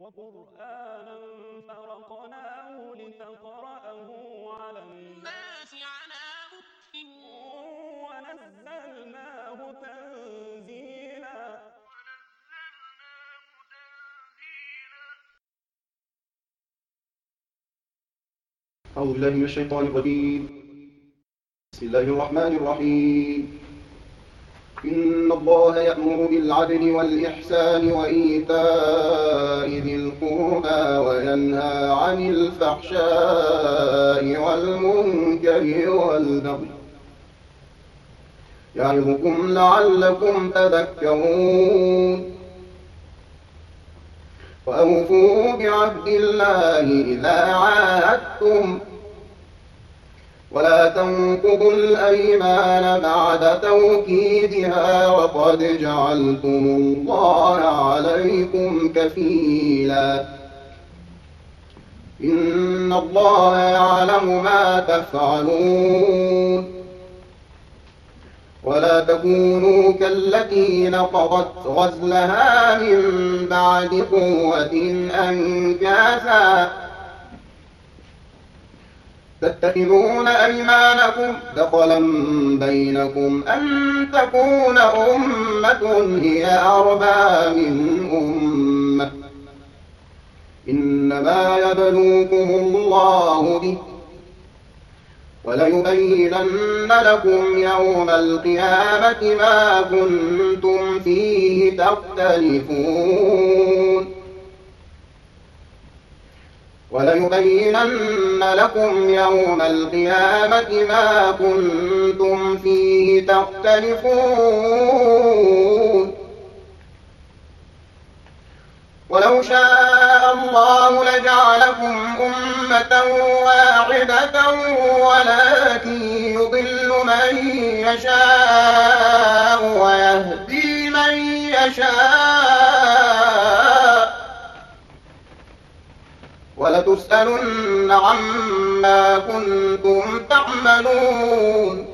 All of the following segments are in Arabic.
وقرآنا فرقناه لتقرأه على الناس على مكث ونزلناه تنزيلا. أعوذ بالله من الشيطان الرجيم. بسم الله الرحمن الرحيم. إن الله يأمر بالعدل والإحسان وإيتاء ذي القربى وينهى عن الفحشاء والمنكر والبغي يعظكم لعلكم تذكرون. وأوفوا بعهد الله إذا عاهدتم ولا تنقضوا الأيمان بعد توكيدها وقد جعلتم الله عليكم كفيلا. إن الله يعلم ما تفعلون. ولا تكونوا كالتي نقضت غزلها من بعد قوة أنكاثا تتخذون أيمانكم دخلا بينكم أن تكون أمة هي أربى من أمة إنما يبلوكم الله به وليبينن لكم يوم القيامة ما كنتم فيه تختلفون. وليبينن لكم يوم القيامة ما كنتم فيه تختلفون. ولو شاء الله لجعلكم أمة واحدة ولكن يضل من يشاء ويهدي من يشاء ولتسألن عما كنتم تعملون.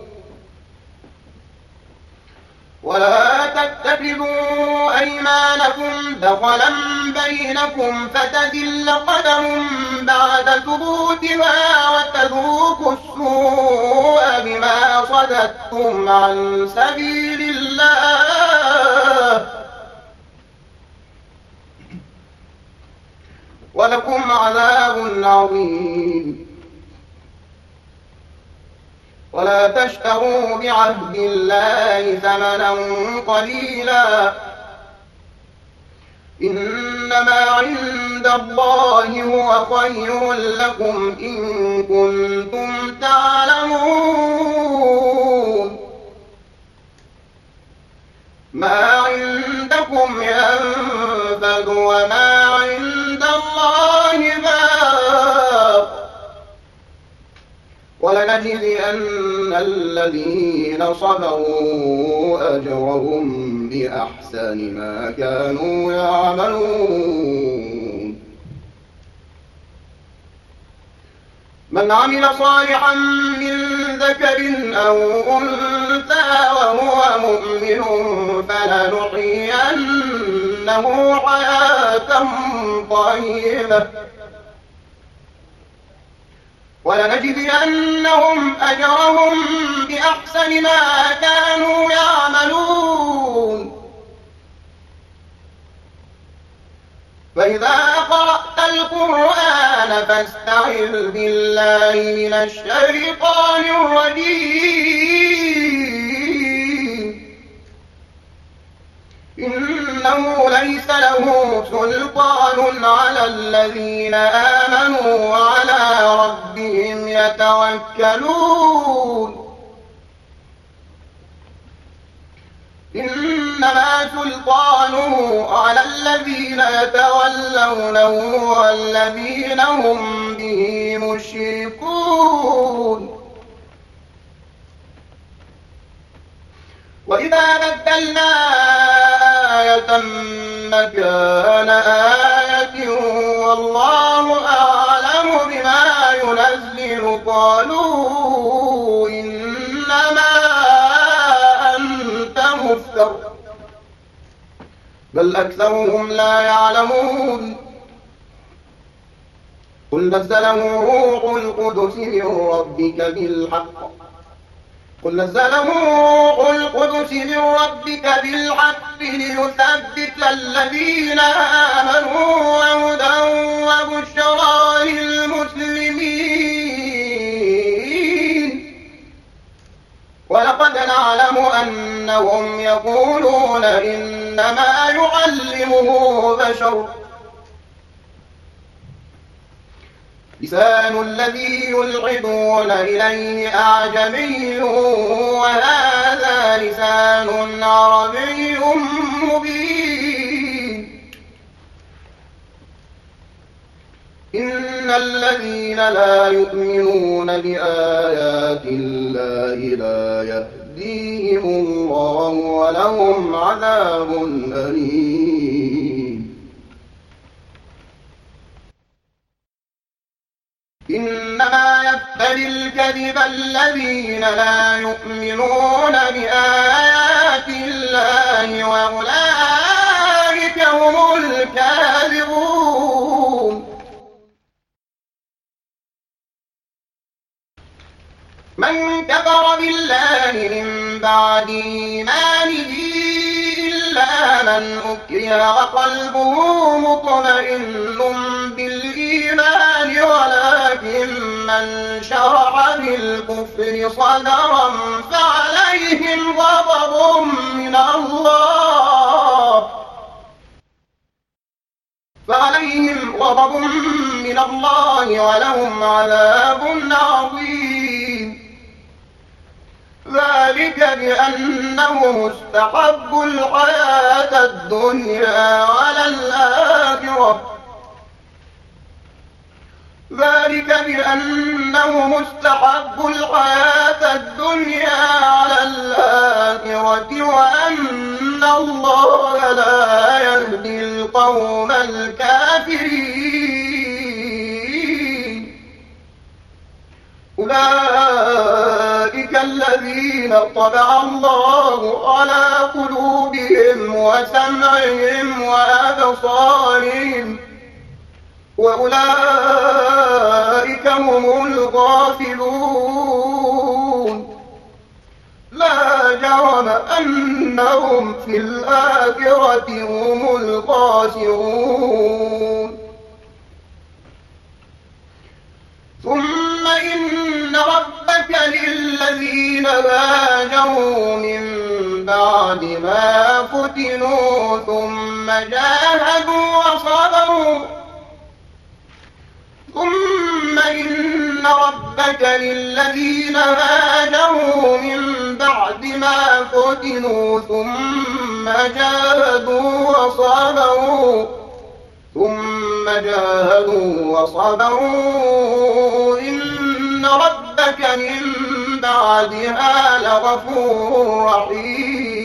ولا تتخذوا أيمانكم دخلا بينكم فتزل قدم بعد ثبوتها وتذوقوا السوء بما صددتم عن سبيل الله ولكم عذاب عظيم. ولا تشتروا بعهد الله ثمنا قليلا إنما عند الله هو خير لكم إن كنتم تعلمون. ما عندكم ينفد وما عند الله باق ولنجزين الذين صبروا أجرهم بأحسن ما كانوا يعملون. من عمل صالحا من ذكر أو أنثى وهو مؤمن فلنحيينه حياة طيبة ولنجزينهم أجرهم بأحسن ما كانوا يعملون. فإذا قرأت القرآن فاستعذ بالله من الشيطان الرجيم إنه ليس له سلطان على الذين آمنوا وعلى ربهم يتوكلون. إنما سلطانه على الذين يتولونه والذين هم به مشركون. وإذا بدلنا آية مكان آية والله أعلم بما ينزل قالوا إنما أنت مفتر بل أكثرهم لا يعلمون. قل نزله روح القدس من ربك بالحق ليثبت الذين آمنوا وهدى وبشرى للمسلمين. ولقد نعلم أنهم يقولون إنما يعلمه بشر. لسان الذي يلحدون إليه أعجمي وهذا لسان عربي مبين. إن الذين لا يؤمنون بآيات الله لا يهديهم الله ولهم عذاب أليم. إنما يفتري الكذب الذين لا يؤمنون بآيات الله وأولئك هم الكاذبون. من كفر بالله من بعد إيمانه إلا من أكره وقلبه مطمئن بالإيمان ولكن من شرح بالكفر صدرا فعليهم غضب من الله ولهم عذاب عظيم. ذلك بأنهم استحبوا الحياة الدنيا على الآخرة وأن الله لا يهدي القوم الكافرين. أولئك الذين طبع الله على قلوبهم وسمعهم وأبصارهم وأولئك هم الغافلون. لا جرم أنهم في الآخرة هم الخاسرون. ثم إن ربك للذين هاجروا من بعد ما فتنوا ثم جاهدوا وصبروا إن ربك من بعدها لغفور رحيم.